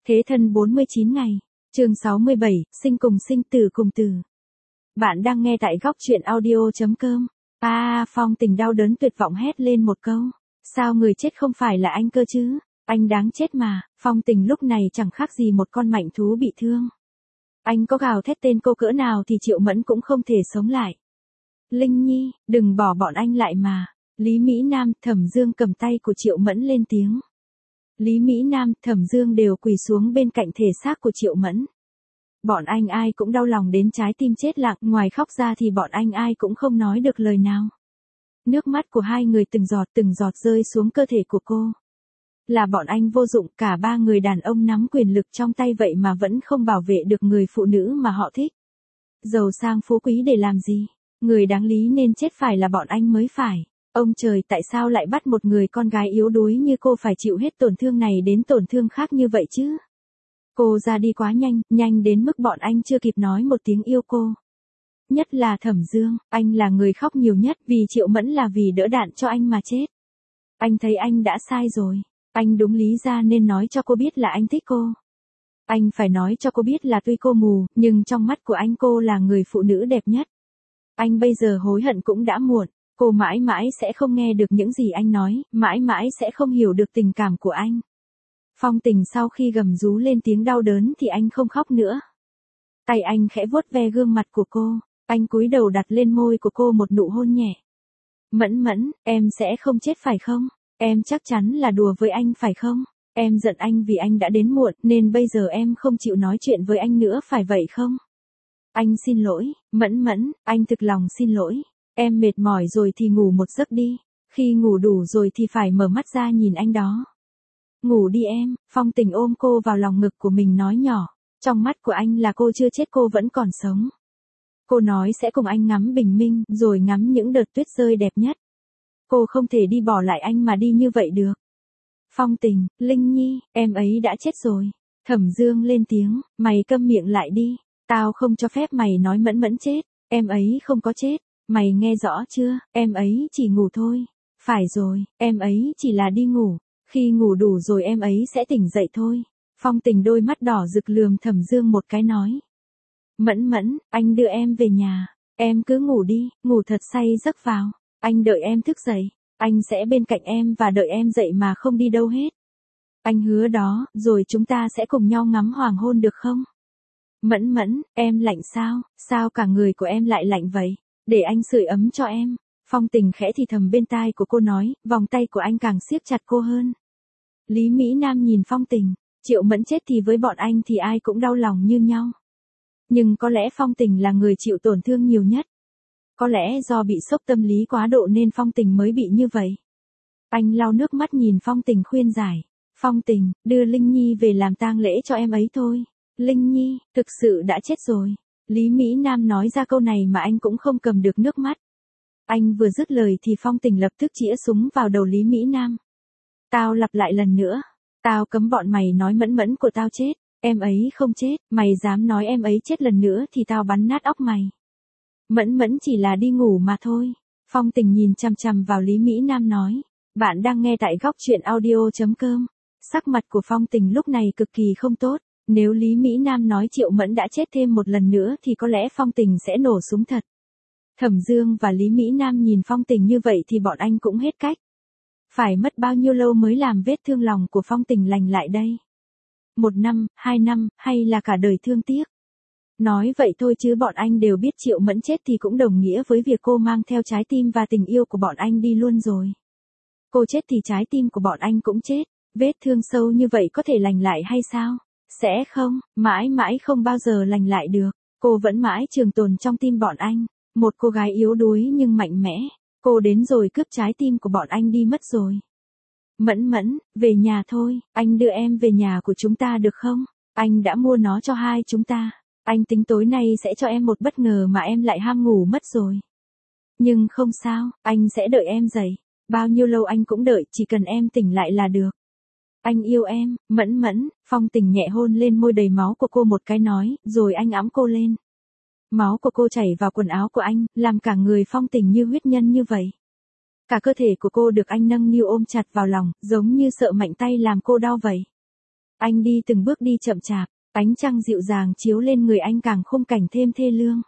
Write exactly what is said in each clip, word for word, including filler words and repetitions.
Thế thân bốn mươi chín ngày. Chương sáu mươi bảy, sinh cùng sinh tử cùng tử. Bạn đang nghe tại góc truyện audio chấm com. A, à, Phong Tình đau đớn tuyệt vọng hét lên một câu. Sao người chết không phải là anh cơ chứ? Anh đáng chết mà. Phong Tình lúc này chẳng khác gì một con mảnh thú bị thương. Anh có gào thét tên cô cỡ nào thì Triệu Mẫn cũng không thể sống lại. Linh Nhi, đừng bỏ bọn anh lại mà. Lý Mỹ Nam, Thẩm Dương cầm tay của Triệu Mẫn lên tiếng. Lý Mỹ Nam, Thẩm Dương đều quỳ xuống bên cạnh thể xác của Triệu Mẫn. Bọn anh ai cũng đau lòng đến trái tim chết lặng, ngoài khóc ra thì bọn anh ai cũng không nói được lời nào. Nước mắt của hai người từng giọt từng giọt rơi xuống cơ thể của cô. Là bọn anh vô dụng, cả ba người đàn ông nắm quyền lực trong tay vậy mà vẫn không bảo vệ được người phụ nữ mà họ thích. Giàu sang phú quý để làm gì? Người đáng lý nên chết phải là bọn anh mới phải. Ông trời, tại sao lại bắt một người con gái yếu đuối như cô phải chịu hết tổn thương này đến tổn thương khác như vậy chứ? Cô ra đi quá nhanh, nhanh đến mức bọn anh chưa kịp nói một tiếng yêu cô. Nhất là Thẩm Dương, anh là người khóc nhiều nhất vì Triệu Mẫn là vì đỡ đạn cho anh mà chết. Anh thấy anh đã sai rồi. Anh đúng lý ra nên nói cho cô biết là anh thích cô. Anh phải nói cho cô biết là tuy cô mù, nhưng trong mắt của anh cô là người phụ nữ đẹp nhất. Anh bây giờ hối hận cũng đã muộn. Cô mãi mãi sẽ không nghe được những gì anh nói, mãi mãi sẽ không hiểu được tình cảm của anh. Phong Tình sau khi gầm rú lên tiếng đau đớn thì anh không khóc nữa. Tay anh khẽ vuốt ve gương mặt của cô, anh cúi đầu đặt lên môi của cô một nụ hôn nhẹ. Mẫn Mẫn, em sẽ không chết phải không? Em chắc chắn là đùa với anh phải không? Em giận anh vì anh đã đến muộn nên bây giờ em không chịu nói chuyện với anh nữa phải vậy không? Anh xin lỗi, Mẫn Mẫn, anh thực lòng xin lỗi. Em mệt mỏi rồi thì ngủ một giấc đi. Khi ngủ đủ rồi thì phải mở mắt ra nhìn anh đó. Ngủ đi em. Phong Tình ôm cô vào lòng ngực của mình nói nhỏ. Trong mắt của anh là cô chưa chết, cô vẫn còn sống. Cô nói sẽ cùng anh ngắm bình minh, rồi ngắm những đợt tuyết rơi đẹp nhất. Cô không thể đi bỏ lại anh mà đi như vậy được. Phong Tình, Linh Nhi, em ấy đã chết rồi. Thẩm Dương lên tiếng, mày câm miệng lại đi. Tao không cho phép mày nói Mẫn Mẫn chết. Em ấy không có chết. Mày nghe rõ chưa, em ấy chỉ ngủ thôi. Phải rồi, em ấy chỉ là đi ngủ. Khi ngủ đủ rồi em ấy sẽ tỉnh dậy thôi. Phong Tình đôi mắt đỏ rực lườm Thẩm Dương một cái nói. Mẫn Mẫn, anh đưa em về nhà. Em cứ ngủ đi, ngủ thật say giấc vào. Anh đợi em thức dậy. Anh sẽ bên cạnh em và đợi em dậy mà không đi đâu hết. Anh hứa đó, rồi chúng ta sẽ cùng nhau ngắm hoàng hôn được không? Mẫn Mẫn, em lạnh sao? Sao cả người của em lại lạnh vậy? Để anh sưởi ấm cho em. Phong Tình khẽ thì thầm bên tai của cô nói, vòng tay của anh càng siết chặt cô hơn. Lý Mỹ Nam nhìn Phong Tình, Triệu Mẫn chết thì với bọn anh thì ai cũng đau lòng như nhau. Nhưng có lẽ Phong Tình là người chịu tổn thương nhiều nhất. Có lẽ do bị sốc tâm lý quá độ nên Phong Tình mới bị như vậy. Anh lau nước mắt nhìn Phong Tình khuyên giải. Phong Tình, đưa Linh Nhi về làm tang lễ cho em ấy thôi. Linh Nhi, thực sự đã chết rồi. Lý Mỹ Nam nói ra câu này mà anh cũng không cầm được nước mắt. Anh vừa dứt lời thì Phong Tình lập tức chĩa súng vào đầu Lý Mỹ Nam. Tao lặp lại lần nữa. Tao cấm bọn mày nói Mẫn Mẫn của tao chết. Em ấy không chết. Mày dám nói em ấy chết lần nữa thì tao bắn nát óc mày. Mẫn Mẫn chỉ là đi ngủ mà thôi. Phong Tình nhìn chằm chằm vào Lý Mỹ Nam nói. Bạn đang nghe tại góc truyện audio chấm com. Sắc mặt của Phong Tình lúc này cực kỳ không tốt. Nếu Lý Mỹ Nam nói Triệu Mẫn đã chết thêm một lần nữa thì có lẽ Phong Tình sẽ nổ súng thật. Thẩm Dương và Lý Mỹ Nam nhìn Phong Tình như vậy thì bọn anh cũng hết cách. Phải mất bao nhiêu lâu mới làm vết thương lòng của Phong Tình lành lại đây? Một năm, hai năm, hay là cả đời thương tiếc? Nói vậy thôi chứ bọn anh đều biết Triệu Mẫn chết thì cũng đồng nghĩa với việc cô mang theo trái tim và tình yêu của bọn anh đi luôn rồi. Cô chết thì trái tim của bọn anh cũng chết. Vết thương sâu như vậy có thể lành lại hay sao? Sẽ không, mãi mãi không bao giờ lành lại được. Cô vẫn mãi trường tồn trong tim bọn anh. Một cô gái yếu đuối nhưng mạnh mẽ. Cô đến rồi cướp trái tim của bọn anh đi mất rồi. Mẫn Mẫn, về nhà thôi. Anh đưa em về nhà của chúng ta được không? Anh đã mua nó cho hai chúng ta. Anh tính tối nay sẽ cho em một bất ngờ mà em lại ham ngủ mất rồi. Nhưng không sao, anh sẽ đợi em dậy. Bao nhiêu lâu anh cũng đợi, chỉ cần em tỉnh lại là được. Anh yêu em, Mẫn Mẫn. Phong Tình nhẹ hôn lên môi đầy máu của cô một cái nói, rồi anh ẵm cô lên. Máu của cô chảy vào quần áo của anh, làm cả người Phong Tình như huyết nhân như vậy. Cả cơ thể của cô được anh nâng niu ôm chặt vào lòng, giống như sợ mạnh tay làm cô đau vậy. Anh đi từng bước đi chậm chạp, ánh trăng dịu dàng chiếu lên người anh càng khung cảnh thêm thê lương.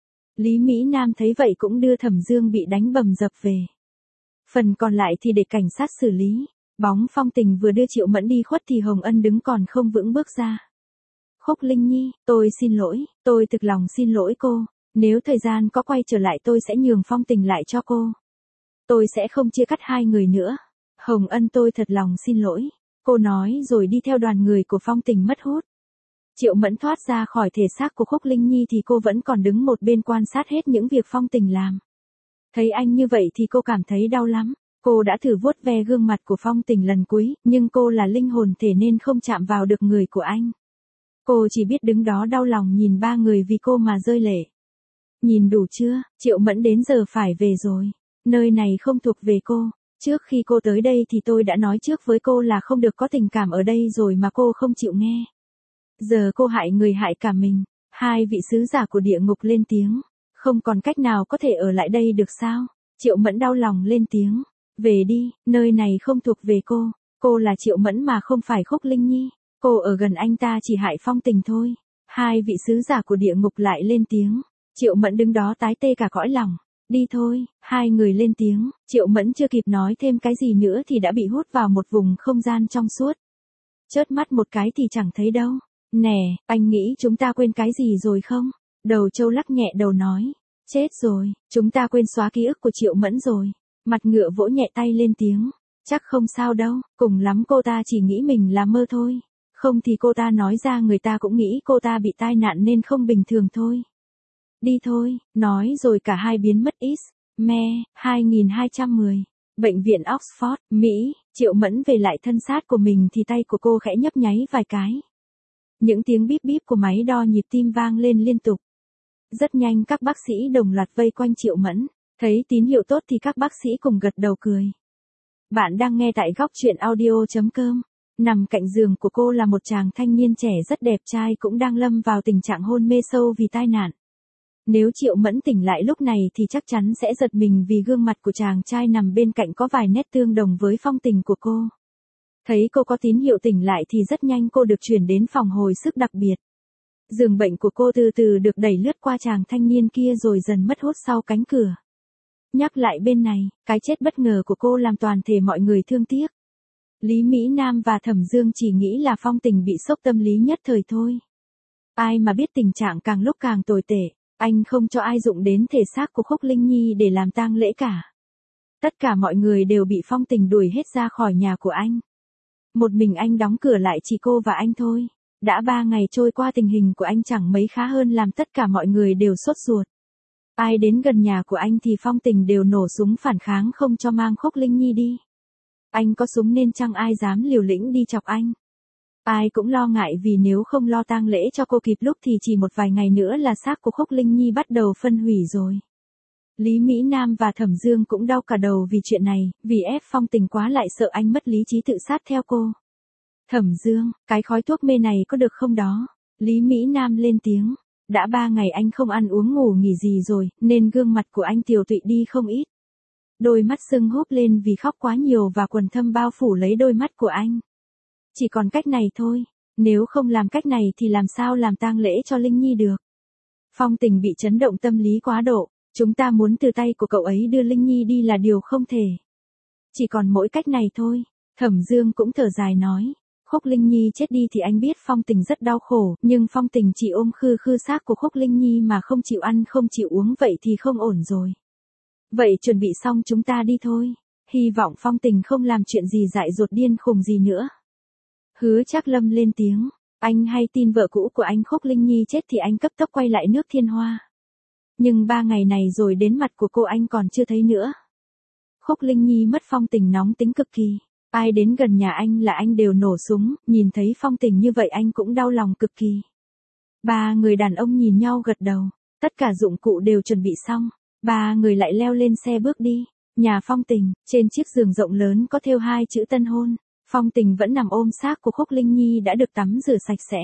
Lý Mỹ Nam thấy vậy cũng đưa Thẩm Dương bị đánh bầm dập về. Phần còn lại thì để cảnh sát xử lý. Bóng Phong Tình vừa đưa Triệu Mẫn đi khuất thì Hồng Ân đứng còn không vững bước ra. Khúc Linh Nhi, tôi xin lỗi, tôi thực lòng xin lỗi cô. Nếu thời gian có quay trở lại tôi sẽ nhường Phong Tình lại cho cô. Tôi sẽ không chia cắt hai người nữa. Hồng Ân, tôi thật lòng xin lỗi. Cô nói rồi đi theo đoàn người của Phong Tình mất hút. Triệu Mẫn thoát ra khỏi thể xác của Khúc Linh Nhi thì cô vẫn còn đứng một bên quan sát hết những việc Phong Tình làm. Thấy anh như vậy thì cô cảm thấy đau lắm. Cô đã thử vuốt ve gương mặt của Phong Tình lần cuối, nhưng cô là linh hồn thể nên không chạm vào được người của anh. Cô chỉ biết đứng đó đau lòng nhìn ba người vì cô mà rơi lệ. Nhìn đủ chưa, Triệu Mẫn đến giờ phải về rồi. Nơi này không thuộc về cô. Trước khi cô tới đây thì tôi đã nói trước với cô là không được có tình cảm ở đây rồi mà cô không chịu nghe. Giờ cô hại người hại cả mình. Hai vị sứ giả của địa ngục lên tiếng. Không còn cách nào có thể ở lại đây được sao? Triệu Mẫn đau lòng lên tiếng. Về đi, nơi này không thuộc về cô. Cô là Triệu Mẫn mà không phải Khúc Linh Nhi. Cô ở gần anh ta chỉ hại Phong Tình thôi. Hai vị sứ giả của địa ngục lại lên tiếng. Triệu Mẫn đứng đó tái tê cả cõi lòng. Đi thôi, hai người lên tiếng. Triệu Mẫn chưa kịp nói thêm cái gì nữa thì đã bị hút vào một vùng không gian trong suốt. Chớp mắt một cái thì chẳng thấy đâu. Nè, anh nghĩ chúng ta quên cái gì rồi không? Đầu Châu lắc nhẹ đầu nói. Chết rồi, chúng ta quên xóa ký ức của Triệu Mẫn rồi. Mặt ngựa vỗ nhẹ tay lên tiếng. Chắc không sao đâu, cùng lắm cô ta chỉ nghĩ mình là mơ thôi. Không thì cô ta nói ra người ta cũng nghĩ cô ta bị tai nạn nên không bình thường thôi. Đi thôi, nói rồi cả hai biến mất ít. Me, hai nghìn hai trăm mười. Bệnh viện Oxford, Mỹ. Triệu Mẫn về lại thân xác của mình thì tay của cô khẽ nhấp nháy vài cái. Những tiếng bíp bíp của máy đo nhịp tim vang lên liên tục. Rất nhanh các bác sĩ đồng loạt vây quanh Triệu Mẫn. Thấy tín hiệu tốt thì các bác sĩ cùng gật đầu cười. Bạn đang nghe tại góc truyện audio chấm com. Nằm cạnh giường của cô là một chàng thanh niên trẻ rất đẹp trai cũng đang lâm vào tình trạng hôn mê sâu vì tai nạn. Nếu Triệu Mẫn tỉnh lại lúc này thì chắc chắn sẽ giật mình vì gương mặt của chàng trai nằm bên cạnh có vài nét tương đồng với phong tình của cô. Thấy cô có tín hiệu tỉnh lại thì rất nhanh cô được chuyển đến phòng hồi sức đặc biệt. Giường bệnh của cô từ từ được đẩy lướt qua chàng thanh niên kia rồi dần mất hút sau cánh cửa. Nhắc lại bên này, cái chết bất ngờ của cô làm toàn thể mọi người thương tiếc. Lý Mỹ Nam và Thẩm Dương chỉ nghĩ là Phong Tình bị sốc tâm lý nhất thời thôi. Ai mà biết tình trạng càng lúc càng tồi tệ, anh không cho ai dụng đến thể xác của Khúc Linh Nhi để làm tang lễ cả. Tất cả mọi người đều bị Phong Tình đuổi hết ra khỏi nhà của anh. Một mình anh đóng cửa lại chỉ cô và anh thôi. Đã ba ngày trôi qua tình hình của anh chẳng mấy khá hơn làm tất cả mọi người đều sốt ruột. Ai đến gần nhà của anh thì Phong Tình đều nổ súng phản kháng không cho mang Khúc Linh Nhi đi. Anh có súng nên chẳng ai dám liều lĩnh đi chọc anh. Ai cũng lo ngại vì nếu không lo tang lễ cho cô kịp lúc thì chỉ một vài ngày nữa là xác của Khúc Linh Nhi bắt đầu phân hủy rồi. Lý Mỹ Nam và Thẩm Dương cũng đau cả đầu vì chuyện này, vì ép Phong Tình quá lại sợ anh mất lý trí tự sát theo cô. Thẩm Dương, cái khói thuốc mê này có được không đó? Lý Mỹ Nam lên tiếng. Đã ba ngày anh không ăn uống ngủ nghỉ gì rồi, nên gương mặt của anh tiều tụy đi không ít. Đôi mắt sưng húp lên vì khóc quá nhiều và quần thâm bao phủ lấy đôi mắt của anh. Chỉ còn cách này thôi, nếu không làm cách này thì làm sao làm tang lễ cho Linh Nhi được. Phong Tình bị chấn động tâm lý quá độ, chúng ta muốn từ tay của cậu ấy đưa Linh Nhi đi là điều không thể. Chỉ còn mỗi cách này thôi, Thẩm Dương cũng thở dài nói. Khúc Linh Nhi chết đi thì anh biết Phong Tình rất đau khổ, nhưng Phong Tình chỉ ôm khư khư xác của Khúc Linh Nhi mà không chịu ăn không chịu uống vậy thì không ổn rồi. Vậy chuẩn bị xong chúng ta đi thôi. Hy vọng Phong Tình không làm chuyện gì dại dột điên khùng gì nữa. Hứa Trác Lâm lên tiếng. Anh hay tin vợ cũ của anh Khúc Linh Nhi chết thì anh cấp tốc quay lại nước Thiên Hoa. Nhưng ba ngày này rồi đến mặt của cô anh còn chưa thấy nữa. Khúc Linh Nhi mất Phong Tình nóng tính cực kỳ. Ai đến gần nhà anh là anh đều nổ súng, nhìn thấy Phong Tình như vậy anh cũng đau lòng cực kỳ. Ba người đàn ông nhìn nhau gật đầu, tất cả dụng cụ đều chuẩn bị xong, ba người lại leo lên xe bước đi. Nhà Phong Tình, trên chiếc giường rộng lớn có thêu hai chữ tân hôn, Phong Tình vẫn nằm ôm xác của Khúc Linh Nhi đã được tắm rửa sạch sẽ.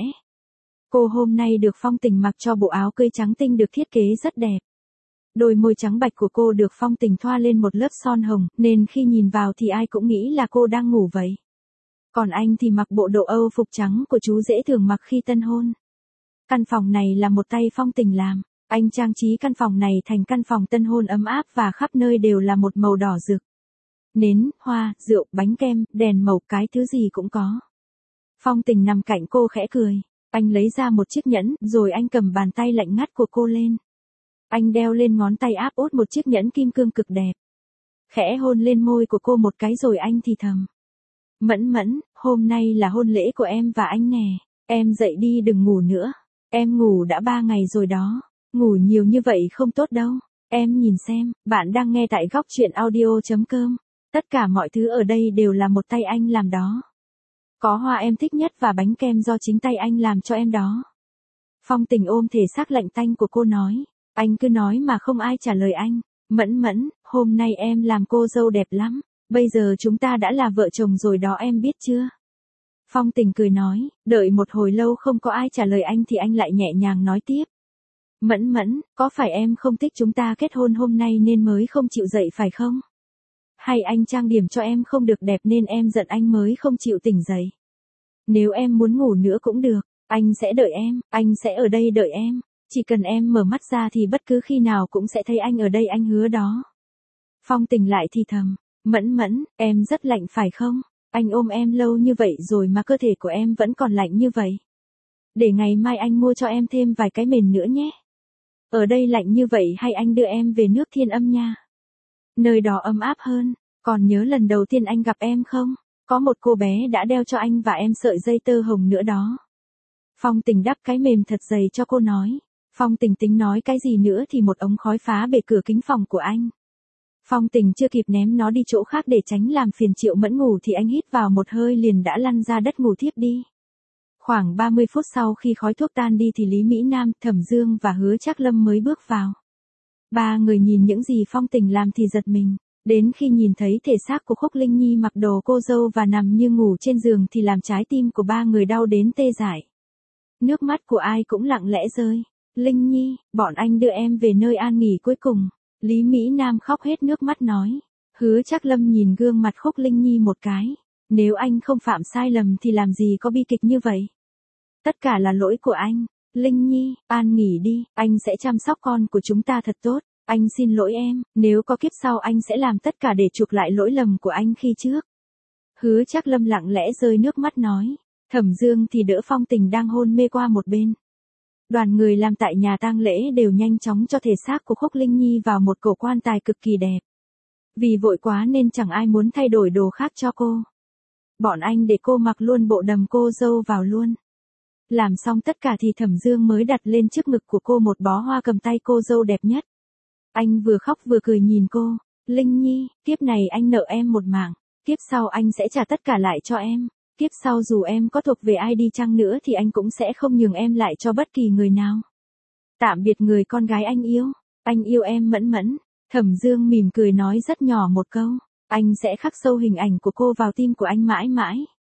Cô hôm nay được Phong Tình mặc cho bộ áo cưới trắng tinh được thiết kế rất đẹp. Đôi môi trắng bạch của cô được Phong Tình thoa lên một lớp son hồng, nên khi nhìn vào thì ai cũng nghĩ là cô đang ngủ vậy. Còn anh thì mặc bộ đồ Âu phục trắng của chú rể thường mặc khi tân hôn. Căn phòng này là một tay Phong Tình làm. Anh trang trí căn phòng này thành căn phòng tân hôn ấm áp và khắp nơi đều là một màu đỏ rực. Nến, hoa, rượu, bánh kem, đèn màu, cái thứ gì cũng có. Phong Tình nằm cạnh cô khẽ cười. Anh lấy ra một chiếc nhẫn, rồi anh cầm bàn tay lạnh ngắt của cô lên. Anh đeo lên ngón tay áp út một chiếc nhẫn kim cương cực đẹp. Khẽ hôn lên môi của cô một cái rồi anh thì thầm. Mẫn Mẫn, hôm nay là hôn lễ của em và anh nè. Em dậy đi đừng ngủ nữa. Em ngủ đã ba ngày rồi đó. Ngủ nhiều như vậy không tốt đâu. Em nhìn xem, bạn đang nghe tại góc truyện audio chấm com. Tất cả mọi thứ ở đây đều là một tay anh làm đó. Có hoa em thích nhất và bánh kem do chính tay anh làm cho em đó. Phong Tình ôm thể xác lạnh tanh của cô nói. Anh cứ nói mà không ai trả lời anh. Mẫn Mẫn, hôm nay em làm cô dâu đẹp lắm. Bây giờ chúng ta đã là vợ chồng rồi đó em biết chưa? Phong Tình cười nói, đợi một hồi lâu không có ai trả lời anh thì anh lại nhẹ nhàng nói tiếp. Mẫn Mẫn, có phải em không thích chúng ta kết hôn hôm nay nên mới không chịu dậy phải không? Hay anh trang điểm cho em không được đẹp nên em giận anh mới không chịu tỉnh dậy? Nếu em muốn ngủ nữa cũng được, anh sẽ đợi em, anh sẽ ở đây đợi em. Chỉ cần em mở mắt ra thì bất cứ khi nào cũng sẽ thấy anh ở đây anh hứa đó. Phong Tình lại thì thầm, Mẫn Mẫn, em rất lạnh phải không? Anh ôm em lâu như vậy rồi mà cơ thể của em vẫn còn lạnh như vậy. Để ngày mai anh mua cho em thêm vài cái mền nữa nhé. Ở đây lạnh như vậy hay anh đưa em về nước Thiên Âm nha. Nơi đó ấm áp hơn. Còn nhớ lần đầu tiên anh gặp em không? Có một cô bé đã đeo cho anh và em sợi dây tơ hồng nữa đó. Phong Tình đắp cái mềm thật dày cho cô nói. Phong Tình tính nói cái gì nữa thì một ống khói phá bể cửa kính phòng của anh. Phong Tình chưa kịp ném nó đi chỗ khác để tránh làm phiền Triệu Mẫn ngủ thì anh hít vào một hơi liền đã lăn ra đất ngủ thiếp đi. Khoảng ba mươi phút sau khi khói thuốc tan đi thì Lý Mỹ Nam, Thẩm Dương và Hứa Trác Lâm mới bước vào. Ba người nhìn những gì Phong Tình làm thì giật mình. Đến khi nhìn thấy thể xác của Khúc Linh Nhi mặc đồ cô dâu và nằm như ngủ trên giường thì làm trái tim của ba người đau đến tê dại. Nước mắt của ai cũng lặng lẽ rơi. Linh Nhi, bọn anh đưa em về nơi an nghỉ cuối cùng. Lý Mỹ Nam khóc hết nước mắt nói. Hứa Trác Lâm nhìn gương mặt Khúc Linh Nhi một cái. Nếu anh không phạm sai lầm thì làm gì có bi kịch như vậy. Tất cả là lỗi của anh. Linh Nhi, an nghỉ đi, anh sẽ chăm sóc con của chúng ta thật tốt. Anh xin lỗi em, nếu có kiếp sau anh sẽ làm tất cả để chuộc lại lỗi lầm của anh khi trước. Hứa Trác Lâm lặng lẽ rơi nước mắt nói. Thẩm Dương thì đỡ Phong Tình đang hôn mê qua một bên. Đoàn người làm tại nhà tang lễ đều nhanh chóng cho thể xác của Khúc Linh Nhi vào một cổ quan tài cực kỳ đẹp. Vì vội quá nên chẳng ai muốn thay đổi đồ khác cho cô. Bọn anh để cô mặc luôn bộ đầm cô dâu vào luôn. Làm xong tất cả thì Thẩm Dương mới đặt lên trước ngực của cô một bó hoa cầm tay cô dâu đẹp nhất. Anh vừa khóc vừa cười nhìn cô. Linh Nhi, kiếp này anh nợ em một mạng. Kiếp sau anh sẽ trả tất cả lại cho em. Kiếp sau dù em có thuộc về ai đi chăng nữa thì anh cũng sẽ không nhường em lại cho bất kỳ người nào. Tạm biệt người con gái anh yêu. Anh yêu em Mẫn Mẫn. Thẩm Dương mỉm cười nói rất nhỏ một câu. Anh sẽ khắc sâu hình ảnh của cô vào tim của anh mãi mãi.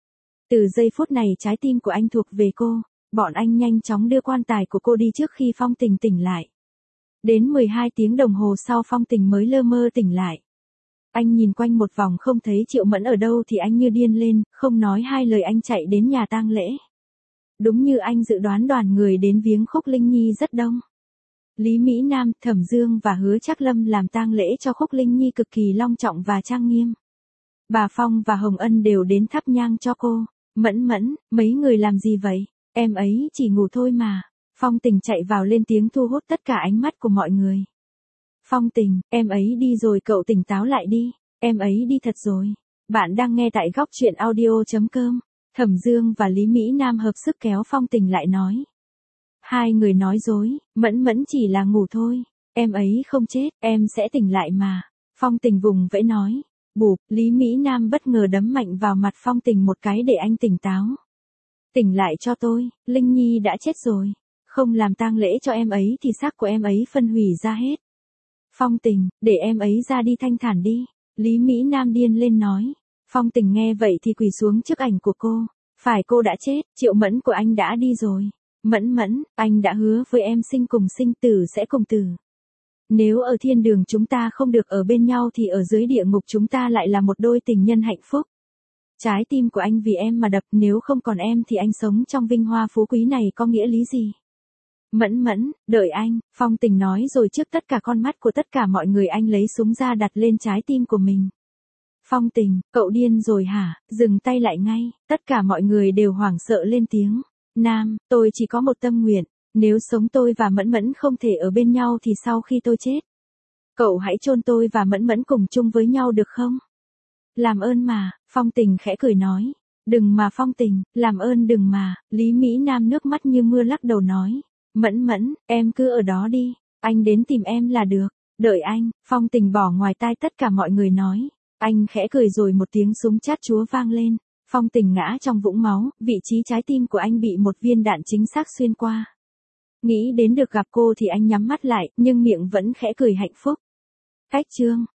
Từ giây phút này trái tim của anh thuộc về cô. Bọn anh nhanh chóng đưa quan tài của cô đi trước khi Phong Tình tỉnh lại. Đến mười hai tiếng đồng hồ sau Phong Tình mới lơ mơ tỉnh lại. Anh nhìn quanh một vòng không thấy Triệu Mẫn ở đâu thì anh như điên lên, không nói hai lời anh chạy đến nhà tang lễ. Đúng như anh dự đoán đoàn người đến viếng Khúc Linh Nhi rất đông. Lý Mỹ Nam, Thẩm Dương và Hứa Trác Lâm làm tang lễ cho Khúc Linh Nhi cực kỳ long trọng và trang nghiêm. Bà Phong và Hồng Ân đều đến thắp nhang cho cô. Mẫn Mẫn, mấy người làm gì vậy? Em ấy chỉ ngủ thôi mà. Phong Tình chạy vào lên tiếng thu hút tất cả ánh mắt của mọi người. Phong Tình, em ấy đi rồi cậu tỉnh táo lại đi. Em ấy đi thật rồi. Bạn đang nghe tại góc truyện audio chấm com. Thẩm Dương và Lý Mỹ Nam hợp sức kéo Phong Tình lại nói. Hai người nói dối, Mẫn Mẫn chỉ là ngủ thôi. Em ấy không chết, em sẽ tỉnh lại mà. Phong Tình vùng vẫy nói. Bụp, Lý Mỹ Nam bất ngờ đấm mạnh vào mặt Phong Tình một cái để anh tỉnh táo. Tỉnh lại cho tôi, Linh Nhi đã chết rồi. Không làm tang lễ cho em ấy thì xác của em ấy phân hủy ra hết. Phong Tình, để em ấy ra đi thanh thản đi. Lý Mỹ Nam điên lên nói. Phong Tình nghe vậy thì quỳ xuống trước ảnh của cô. Phải cô đã chết, Triệu Mẫn của anh đã đi rồi. Mẫn Mẫn, anh đã hứa với em sinh cùng sinh tử sẽ cùng tử. Nếu ở thiên đường chúng ta không được ở bên nhau thì ở dưới địa ngục chúng ta lại là một đôi tình nhân hạnh phúc. Trái tim của anh vì em mà đập, nếu không còn em thì anh sống trong vinh hoa phú quý này có nghĩa lý gì? Mẫn mẫn, đợi anh, Phong Tình nói rồi trước tất cả con mắt của tất cả mọi người anh lấy súng ra đặt lên trái tim của mình. Phong Tình, cậu điên rồi hả? Dừng tay lại ngay, tất cả mọi người đều hoảng sợ lên tiếng. Nam, tôi chỉ có một tâm nguyện, nếu sống tôi và Mẫn Mẫn không thể ở bên nhau thì sau khi tôi chết, cậu hãy chôn tôi và Mẫn Mẫn cùng chung với nhau được không? Làm ơn mà, Phong Tình khẽ cười nói. Đừng mà Phong Tình, làm ơn đừng mà, Lý Mỹ Nam nước mắt như mưa lắc đầu nói. Mẫn Mẫn, em cứ ở đó đi, anh đến tìm em là được. Đợi anh, Phong Tình bỏ ngoài tai tất cả mọi người nói. Anh khẽ cười rồi một tiếng súng chát chúa vang lên. Phong Tình ngã trong vũng máu, vị trí trái tim của anh bị một viên đạn chính xác xuyên qua. Nghĩ đến được gặp cô thì anh nhắm mắt lại, nhưng miệng vẫn khẽ cười hạnh phúc. Cách chương